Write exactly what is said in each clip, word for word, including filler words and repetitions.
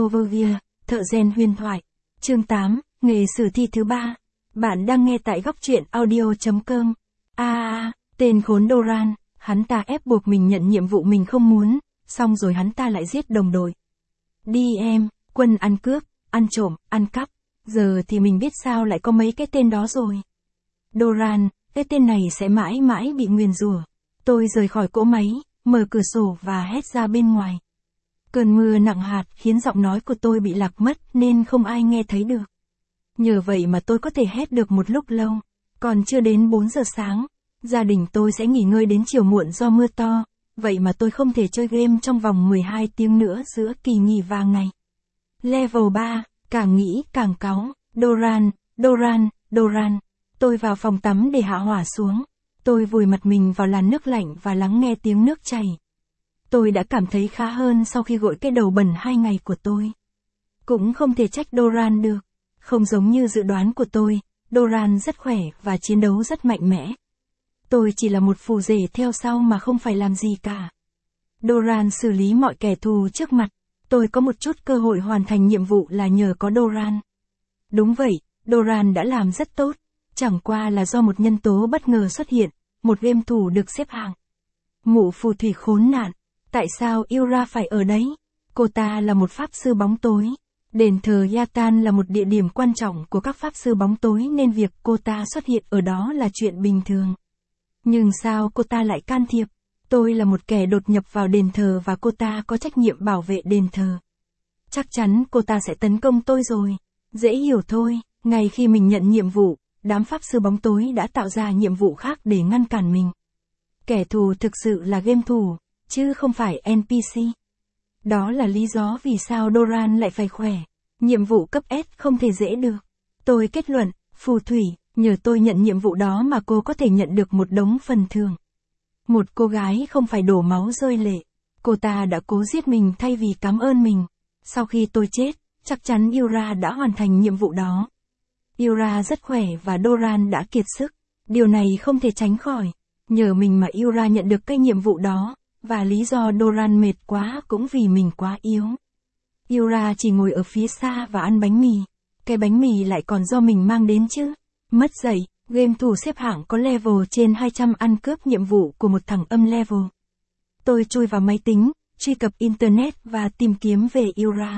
Overview, thợ rèn huyền thoại. Chương tám, nghề sử thi thứ ba. Bạn đang nghe tại góc truyện audio.com. A a, tên khốn Doran, hắn ta ép buộc mình nhận nhiệm vụ mình không muốn, xong rồi hắn ta lại giết đồng đội. Đi em, quân ăn cướp, ăn trộm, ăn cắp, giờ thì mình biết sao lại có mấy cái tên đó rồi. Doran, cái tên này sẽ mãi mãi bị nguyền rủa. Tôi rời khỏi cỗ máy, mở cửa sổ và hét ra bên ngoài. Cơn mưa nặng hạt khiến giọng nói của tôi bị lạc mất nên không ai nghe thấy được. Nhờ vậy mà tôi có thể hét được một lúc lâu. Còn chưa đến bốn giờ sáng, gia đình tôi sẽ nghỉ ngơi đến chiều muộn do mưa to, vậy mà tôi không thể chơi game trong vòng mười hai tiếng nữa giữa kỳ nghỉ vàng này. Level ba, càng nghĩ càng cáu. Doran, Doran, Doran. Tôi vào phòng tắm để hạ hỏa xuống. Tôi vùi mặt mình vào làn nước lạnh và lắng nghe tiếng nước chảy. Tôi đã cảm thấy khá hơn sau khi gội cái đầu bẩn hai ngày của tôi. Cũng không thể trách Doran được. Không giống như dự đoán của tôi, Doran rất khỏe và chiến đấu rất mạnh mẽ. Tôi chỉ là một phù rể theo sau mà không phải làm gì cả. Doran xử lý mọi kẻ thù trước mặt. Tôi có một chút cơ hội hoàn thành nhiệm vụ là nhờ có Doran. Đúng vậy, Doran đã làm rất tốt. Chẳng qua là do một nhân tố bất ngờ xuất hiện, một game thủ được xếp hạng. Mụ phù thủy khốn nạn. Tại sao Yura phải ở đấy? Cô ta là một pháp sư bóng tối. Đền thờ Yatan là một địa điểm quan trọng của các pháp sư bóng tối nên việc cô ta xuất hiện ở đó là chuyện bình thường. Nhưng sao cô ta lại can thiệp? Tôi là một kẻ đột nhập vào đền thờ và cô ta có trách nhiệm bảo vệ đền thờ. Chắc chắn cô ta sẽ tấn công tôi rồi. Dễ hiểu thôi, ngay khi mình nhận nhiệm vụ, đám pháp sư bóng tối đã tạo ra nhiệm vụ khác để ngăn cản mình. Kẻ thù thực sự là game thủ, chứ không phải en pê xê. Đó là lý do vì sao Doran lại phải khỏe. Nhiệm vụ cấp S không thể dễ được. Tôi kết luận, phù thủy, nhờ tôi nhận nhiệm vụ đó mà cô có thể nhận được một đống phần thưởng. Một cô gái không phải đổ máu rơi lệ. Cô ta đã cố giết mình thay vì cảm ơn mình. Sau khi tôi chết, chắc chắn Yura đã hoàn thành nhiệm vụ đó. Yura rất khỏe và Doran đã kiệt sức. Điều này không thể tránh khỏi. Nhờ mình mà Yura nhận được cái nhiệm vụ đó. Và lý do Doran mệt quá cũng vì mình quá yếu. Yura chỉ ngồi ở phía xa và ăn bánh mì. Cái bánh mì lại còn do mình mang đến chứ. Mất dạy, game thủ xếp hạng có level trên hai trăm ăn cướp nhiệm vụ của một thằng âm level. Tôi chui vào máy tính, truy cập internet và tìm kiếm về Yura.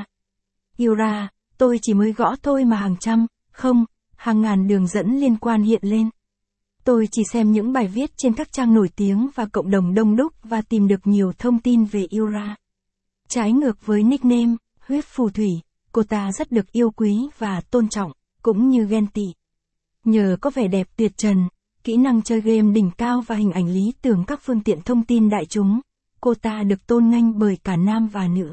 Yura, tôi chỉ mới gõ thôi mà hàng trăm, không, hàng ngàn đường dẫn liên quan hiện lên. Tôi chỉ xem những bài viết trên các trang nổi tiếng và cộng đồng đông đúc và tìm được nhiều thông tin về Yura. Trái ngược với nickname, huyết phù thủy, cô ta rất được yêu quý và tôn trọng, cũng như ghen tị. Nhờ có vẻ đẹp tuyệt trần, kỹ năng chơi game đỉnh cao và hình ảnh lý tưởng các phương tiện thông tin đại chúng, cô ta được tôn nghênh bởi cả nam và nữ.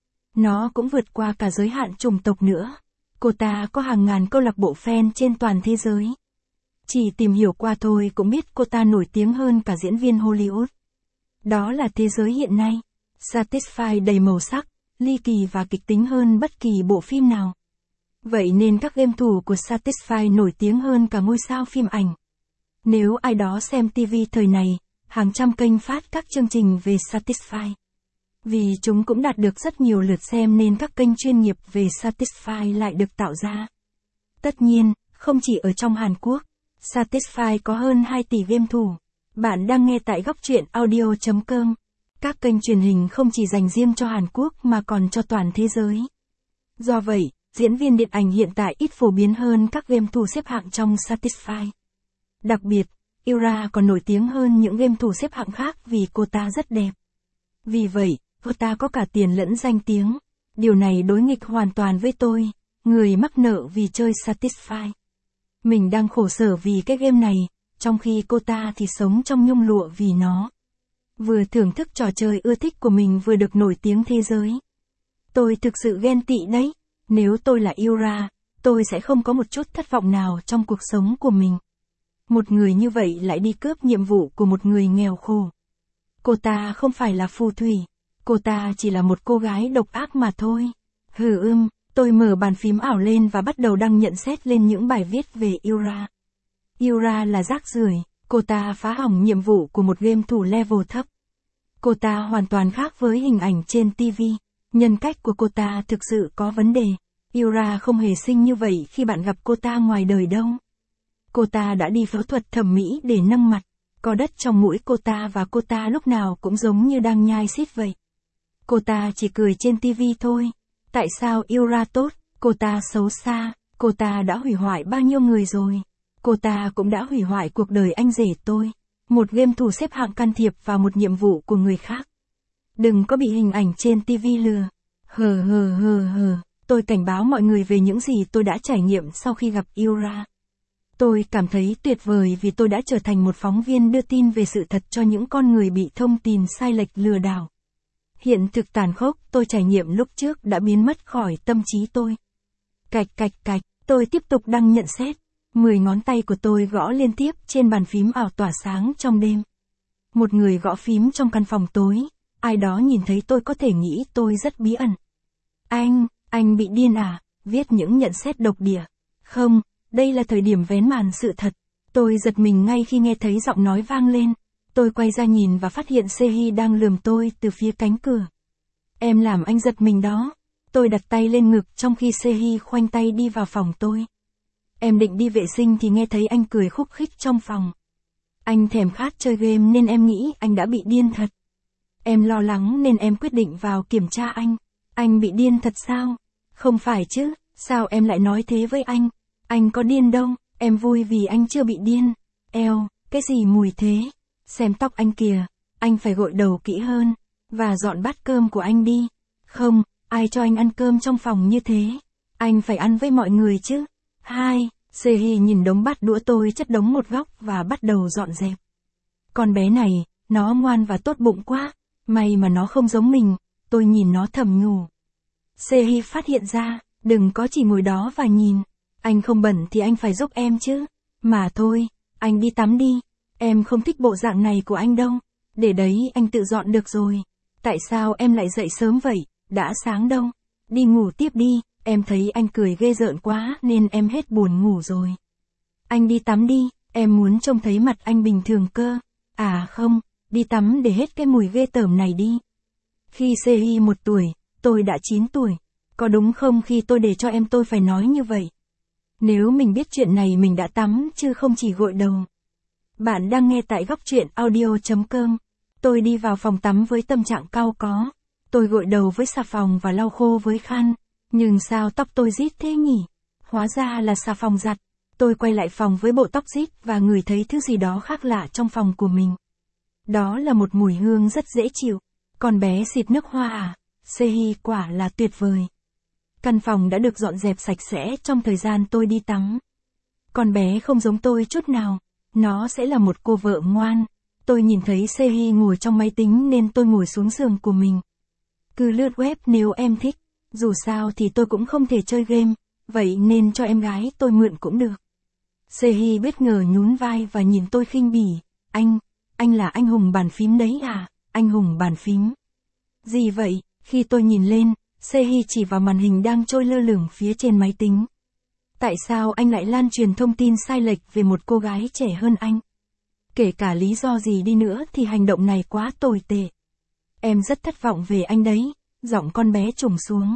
Nó cũng vượt qua cả giới hạn chủng tộc nữa. Cô ta có hàng ngàn câu lạc bộ fan trên toàn thế giới. Chỉ tìm hiểu qua thôi cũng biết cô ta nổi tiếng hơn cả diễn viên Hollywood. Đó là thế giới hiện nay. Satisfy đầy màu sắc, ly kỳ và kịch tính hơn bất kỳ bộ phim nào. Vậy nên các game thủ của Satisfy nổi tiếng hơn cả ngôi sao phim ảnh. Nếu ai đó xem ti vi thời này, hàng trăm kênh phát các chương trình về Satisfy. Vì chúng cũng đạt được rất nhiều lượt xem nên các kênh chuyên nghiệp về Satisfy lại được tạo ra. Tất nhiên, không chỉ ở trong Hàn Quốc. Satisfy có hơn hai tỷ game thủ. Bạn đang nghe tại góc truyện audio.com. Các kênh truyền hình không chỉ dành riêng cho Hàn Quốc mà còn cho toàn thế giới. Do vậy, diễn viên điện ảnh hiện tại ít phổ biến hơn các game thủ xếp hạng trong Satisfy. Đặc biệt, Yura còn nổi tiếng hơn những game thủ xếp hạng khác vì cô ta rất đẹp. Vì vậy, cô ta có cả tiền lẫn danh tiếng. Điều này đối nghịch hoàn toàn với tôi, người mắc nợ vì chơi Satisfy. Mình đang khổ sở vì cái game này, trong khi cô ta thì sống trong nhung lụa vì nó. Vừa thưởng thức trò chơi ưa thích của mình vừa được nổi tiếng thế giới. Tôi thực sự ghen tị đấy. Nếu tôi là Yura, tôi sẽ không có một chút thất vọng nào trong cuộc sống của mình. Một người như vậy lại đi cướp nhiệm vụ của một người nghèo khổ. Cô ta không phải là phù thủy. Cô ta chỉ là một cô gái độc ác mà thôi. Hừ ưm. Tôi mở bàn phím ảo lên và bắt đầu đăng nhận xét lên những bài viết về Yura. Yura là rác rưởi, cô ta phá hỏng nhiệm vụ của một game thủ level thấp. Cô ta hoàn toàn khác với hình ảnh trên ti vi. Nhân cách của cô ta thực sự có vấn đề. Yura không hề xinh như vậy khi bạn gặp cô ta ngoài đời đâu. Cô ta đã đi phẫu thuật thẩm mỹ để nâng mặt. Có đất trong mũi cô ta và cô ta lúc nào cũng giống như đang nhai xít vậy. Cô ta chỉ cười trên tivi thôi. Tại sao Yura tốt, cô ta xấu xa, cô ta đã hủy hoại bao nhiêu người rồi. Cô ta cũng đã hủy hoại cuộc đời anh rể tôi. Một game thủ xếp hạng can thiệp vào một nhiệm vụ của người khác. Đừng có bị hình ảnh trên tivi lừa. Hờ hờ hờ hờ, tôi cảnh báo mọi người về những gì tôi đã trải nghiệm sau khi gặp Yura. Tôi cảm thấy tuyệt vời vì tôi đã trở thành một phóng viên đưa tin về sự thật cho những con người bị thông tin sai lệch lừa đảo. Hiện thực tàn khốc tôi trải nghiệm lúc trước đã biến mất khỏi tâm trí tôi. Cạch cạch cạch, tôi tiếp tục đăng nhận xét. Mười ngón tay của tôi gõ liên tiếp trên bàn phím ảo tỏa sáng trong đêm. Một người gõ phím trong căn phòng tối. Ai đó nhìn thấy tôi có thể nghĩ tôi rất bí ẩn. Anh, anh bị điên à? Viết những nhận xét độc địa. Không, đây là thời điểm vén màn sự thật. Tôi giật mình ngay khi nghe thấy giọng nói vang lên. Tôi quay ra nhìn và phát hiện Sehi đang lườm tôi từ phía cánh cửa. Em làm anh giật mình đó. Tôi đặt tay lên ngực trong khi Sehi khoanh tay đi vào phòng tôi. Em định đi vệ sinh thì nghe thấy anh cười khúc khích trong phòng. Anh thèm khát chơi game nên em nghĩ anh đã bị điên thật. Em lo lắng nên em quyết định vào kiểm tra anh. Anh bị điên thật sao? Không phải chứ, sao em lại nói thế với anh? Anh có điên đâu, em vui vì anh chưa bị điên. Eo, cái gì mùi thế? Xem tóc anh kìa, anh phải gội đầu kỹ hơn. Và dọn bát cơm của anh đi. Không, ai cho anh ăn cơm trong phòng như thế? Anh phải ăn với mọi người chứ. Hai, Sehi nhìn đống bát đũa tôi chất đống một góc và bắt đầu dọn dẹp. Con bé này, nó ngoan và tốt bụng quá. May mà nó không giống mình, tôi nhìn nó thầm nhủ. Sehi phát hiện ra, đừng có chỉ ngồi đó và nhìn. Anh không bẩn thì anh phải giúp em chứ. Mà thôi, anh đi tắm đi. Em không thích bộ dạng này của anh đâu. Để đấy anh tự dọn được rồi. Tại sao em lại dậy sớm vậy? Đã sáng đâu. Đi ngủ tiếp đi. Em thấy anh cười ghê rợn quá nên em hết buồn ngủ rồi. Anh đi tắm đi. Em muốn trông thấy mặt anh bình thường cơ. À không, đi tắm để hết cái mùi ghê tởm này đi. Khi Sehi một tuổi, tôi đã chín tuổi. Có đúng không khi tôi để cho em tôi phải nói như vậy? Nếu mình biết chuyện này mình đã tắm chứ không chỉ gội đầu. Bạn đang nghe tại góc truyện audio chấm com. Tôi đi vào phòng tắm với tâm trạng cau có. Tôi gội đầu với xà phòng và lau khô với khăn. Nhưng sao tóc tôi rít thế nhỉ? Hóa ra là xà phòng giặt. Tôi quay lại phòng với bộ tóc rít và ngửi thấy thứ gì đó khác lạ trong phòng của mình. Đó là một mùi hương rất dễ chịu. Con bé xịt nước hoa à? Sehi quả là tuyệt vời. Căn phòng đã được dọn dẹp sạch sẽ trong thời gian tôi đi tắm. Con bé không giống tôi chút nào. Nó sẽ là một cô vợ ngoan. Tôi nhìn thấy Sehi ngồi trong máy tính nên tôi ngồi xuống giường của mình. Cứ lướt web nếu em thích. Dù sao thì tôi cũng không thể chơi game. Vậy nên cho em gái tôi mượn cũng được. Sehi bất ngờ nhún vai và nhìn tôi khinh bỉ. Anh, anh là anh hùng bàn phím đấy à? Anh hùng bàn phím. Gì vậy? Khi tôi nhìn lên, Sehi chỉ vào màn hình đang trôi lơ lửng phía trên máy tính. Tại sao anh lại lan truyền thông tin sai lệch về một cô gái trẻ hơn anh? Kể cả lý do gì đi nữa thì hành động này quá tồi tệ. Em rất thất vọng về anh đấy, giọng con bé trùng xuống.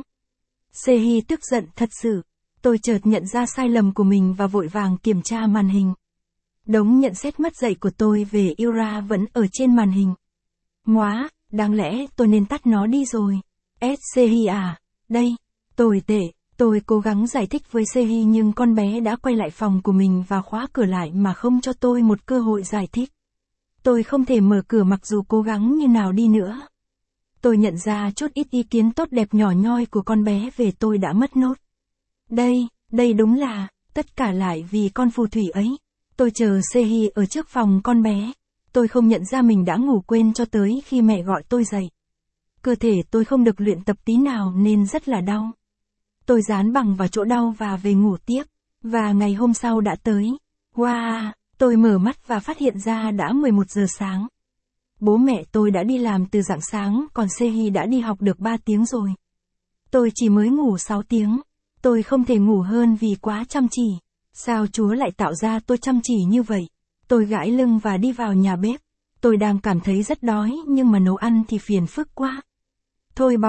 Sehi tức giận thật sự. Tôi chợt nhận ra sai lầm của mình và vội vàng kiểm tra màn hình. Đống nhận xét mất dạy của tôi về Yura vẫn ở trên màn hình. Móa, đáng lẽ tôi nên tắt nó đi rồi. S. Sehi à, đây, tồi tệ. Tôi cố gắng giải thích với Sehi nhưng con bé đã quay lại phòng của mình và khóa cửa lại mà không cho tôi một cơ hội giải thích. Tôi không thể mở cửa mặc dù cố gắng như nào đi nữa. Tôi nhận ra chút ít ý kiến tốt đẹp nhỏ nhoi của con bé về tôi đã mất nốt. Đây, đây đúng là, tất cả lại vì con phù thủy ấy. Tôi chờ Sehi ở trước phòng con bé. Tôi không nhận ra mình đã ngủ quên cho tới khi mẹ gọi tôi dậy. Cơ thể tôi không được luyện tập tí nào nên rất là đau. Tôi dán bằng vào chỗ đau và về ngủ tiếp. Và ngày hôm sau đã tới. Wow, tôi mở mắt và phát hiện ra đã mười một giờ sáng. Bố mẹ tôi đã đi làm từ rạng sáng còn Sehi đã đi học được ba tiếng rồi. Tôi chỉ mới ngủ sáu tiếng. Tôi không thể ngủ hơn vì quá chăm chỉ. Sao Chúa lại tạo ra tôi chăm chỉ như vậy? Tôi gãi lưng và đi vào nhà bếp. Tôi đang cảm thấy rất đói nhưng mà nấu ăn thì phiền phức quá. Thôi bỏ,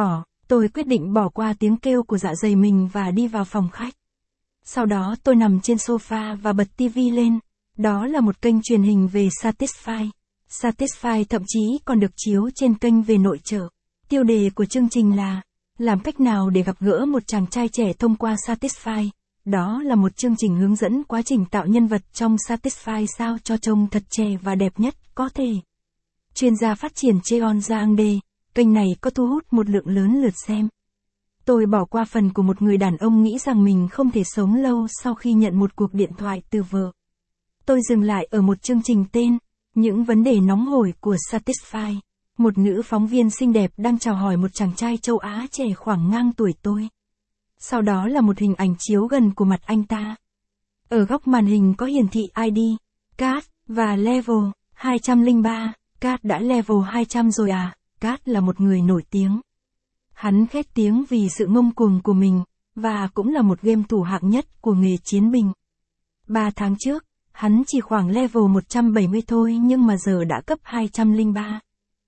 Tôi quyết định bỏ qua tiếng kêu của dạ dày mình và đi vào phòng khách. Sau đó tôi nằm trên sofa và bật tivi lên. Đó là một kênh truyền hình về Satisfy. Satisfy thậm chí còn được chiếu trên kênh về nội trợ. Tiêu đề của chương trình là làm cách nào để gặp gỡ một chàng trai trẻ thông qua Satisfy. Đó là một chương trình hướng dẫn quá trình tạo nhân vật trong Satisfy sao cho trông thật trẻ và đẹp nhất có thể. Chuyên gia phát triển Cheon Jang-dae, kênh này có thu hút một lượng lớn lượt xem. Tôi bỏ qua phần của một người đàn ông nghĩ rằng mình không thể sống lâu sau khi nhận một cuộc điện thoại từ vợ. Tôi dừng lại ở một chương trình tên Những vấn đề nóng hổi của Satisfy. Một nữ phóng viên xinh đẹp đang chào hỏi một chàng trai châu Á trẻ khoảng ngang tuổi tôi. Sau đó là một hình ảnh chiếu gần của mặt anh ta. Ở góc màn hình có hiển thị i đê, Cat, và level, hai trăm lẻ ba, Cat đã level hai trăm rồi à, Cat là một người nổi tiếng. Hắn khét tiếng vì sự ngông cuồng của mình, và cũng là một game thủ hạng nhất của nghề chiến binh. Ba tháng trước, hắn chỉ khoảng level một trăm bảy mươi thôi nhưng mà giờ đã cấp hai trăm lẻ ba.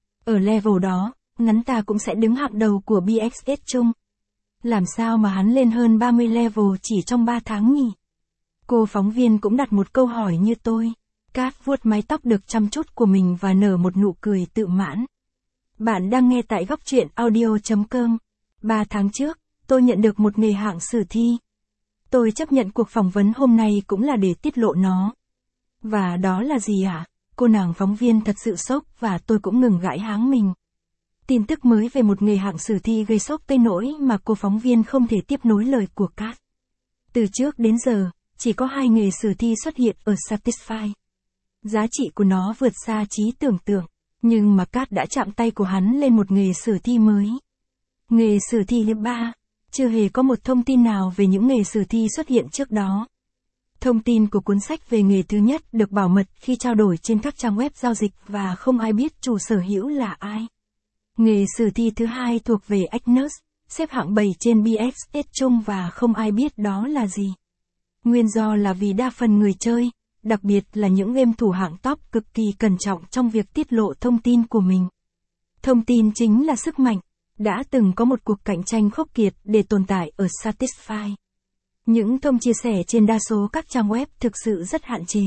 Ở level đó, ngắn ta cũng sẽ đứng hạng đầu của bê ích ét chung. Làm sao mà hắn lên hơn ba mươi level chỉ trong ba tháng nhỉ? Cô phóng viên cũng đặt một câu hỏi như tôi. Cat vuốt mái tóc được chăm chút của mình và nở một nụ cười tự mãn. Bạn đang nghe tại góc truyện audio chấm com. Ba tháng trước, tôi nhận được một nghề hạng sử thi. Tôi chấp nhận cuộc phỏng vấn hôm nay cũng là để tiết lộ nó. Và đó là gì ạ? À? Cô nàng phóng viên thật sự sốc và tôi cũng ngừng gãi háng mình. Tin tức mới về một nghề hạng sử thi gây sốc tới nỗi mà cô phóng viên không thể tiếp nối lời của Cat. Từ trước đến giờ, chỉ có hai nghề sử thi xuất hiện ở Satisfy. Giá trị của nó vượt xa trí tưởng tượng, nhưng mà Cat đã chạm tay của hắn lên một nghề sử thi mới. Nghề sử thi thứ ba, chưa hề có một thông tin nào về những nghề sử thi xuất hiện trước đó. Thông tin của cuốn sách về nghề thứ nhất được bảo mật khi trao đổi trên các trang web giao dịch và không ai biết chủ sở hữu là ai. Nghề sử thi thứ hai thuộc về Agnes, xếp hạng bảy trên bê ích ét chung và không ai biết đó là gì. Nguyên do là vì đa phần người chơi, đặc biệt là những game thủ hạng top cực kỳ cẩn trọng trong việc tiết lộ thông tin của mình. Thông tin chính là sức mạnh, đã từng có một cuộc cạnh tranh khốc liệt để tồn tại ở Satisfy. Những thông chia sẻ trên đa số các trang web thực sự rất hạn chế.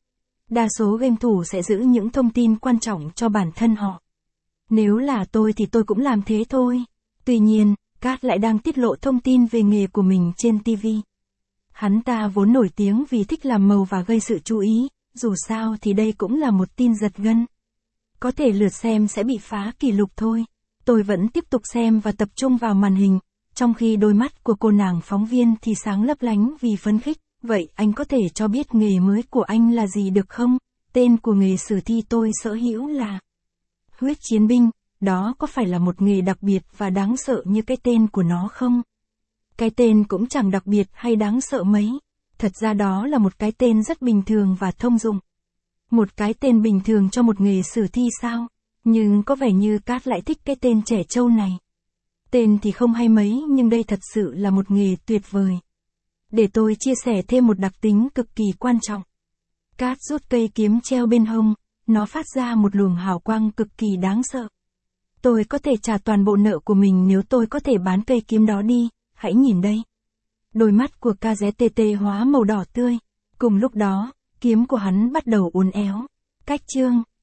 Đa số game thủ sẽ giữ những thông tin quan trọng cho bản thân họ. Nếu là tôi thì tôi cũng làm thế thôi. Tuy nhiên, Cat lại đang tiết lộ thông tin về nghề của mình trên ti vi. Hắn ta vốn nổi tiếng vì thích làm màu và gây sự chú ý, dù sao thì đây cũng là một tin giật gân. Có thể lượt xem sẽ bị phá kỷ lục thôi. Tôi vẫn tiếp tục xem và tập trung vào màn hình, trong khi đôi mắt của cô nàng phóng viên thì sáng lấp lánh vì phấn khích. Vậy anh có thể cho biết nghề mới của anh là gì được không? Tên của nghề sử thi tôi sở hữu là huyết chiến binh. Đó có phải là một nghề đặc biệt và đáng sợ như cái tên của nó không? Cái tên cũng chẳng đặc biệt hay đáng sợ mấy. Thật ra đó là một cái tên rất bình thường và thông dụng. Một cái tên bình thường cho một nghề sử thi sao? Nhưng có vẻ như Cat lại thích cái tên trẻ trâu này. Tên thì không hay mấy nhưng đây thật sự là một nghề tuyệt vời. Để tôi chia sẻ thêm một đặc tính cực kỳ quan trọng. Cat rút cây kiếm treo bên hông, nó phát ra một luồng hào quang cực kỳ đáng sợ. Tôi có thể trả toàn bộ nợ của mình nếu tôi có thể bán cây kiếm đó đi, hãy nhìn đây. Đôi mắt của ca dé tê tê hóa màu đỏ tươi. Cùng lúc đó, kiếm của hắn bắt đầu uốn éo. Cách chương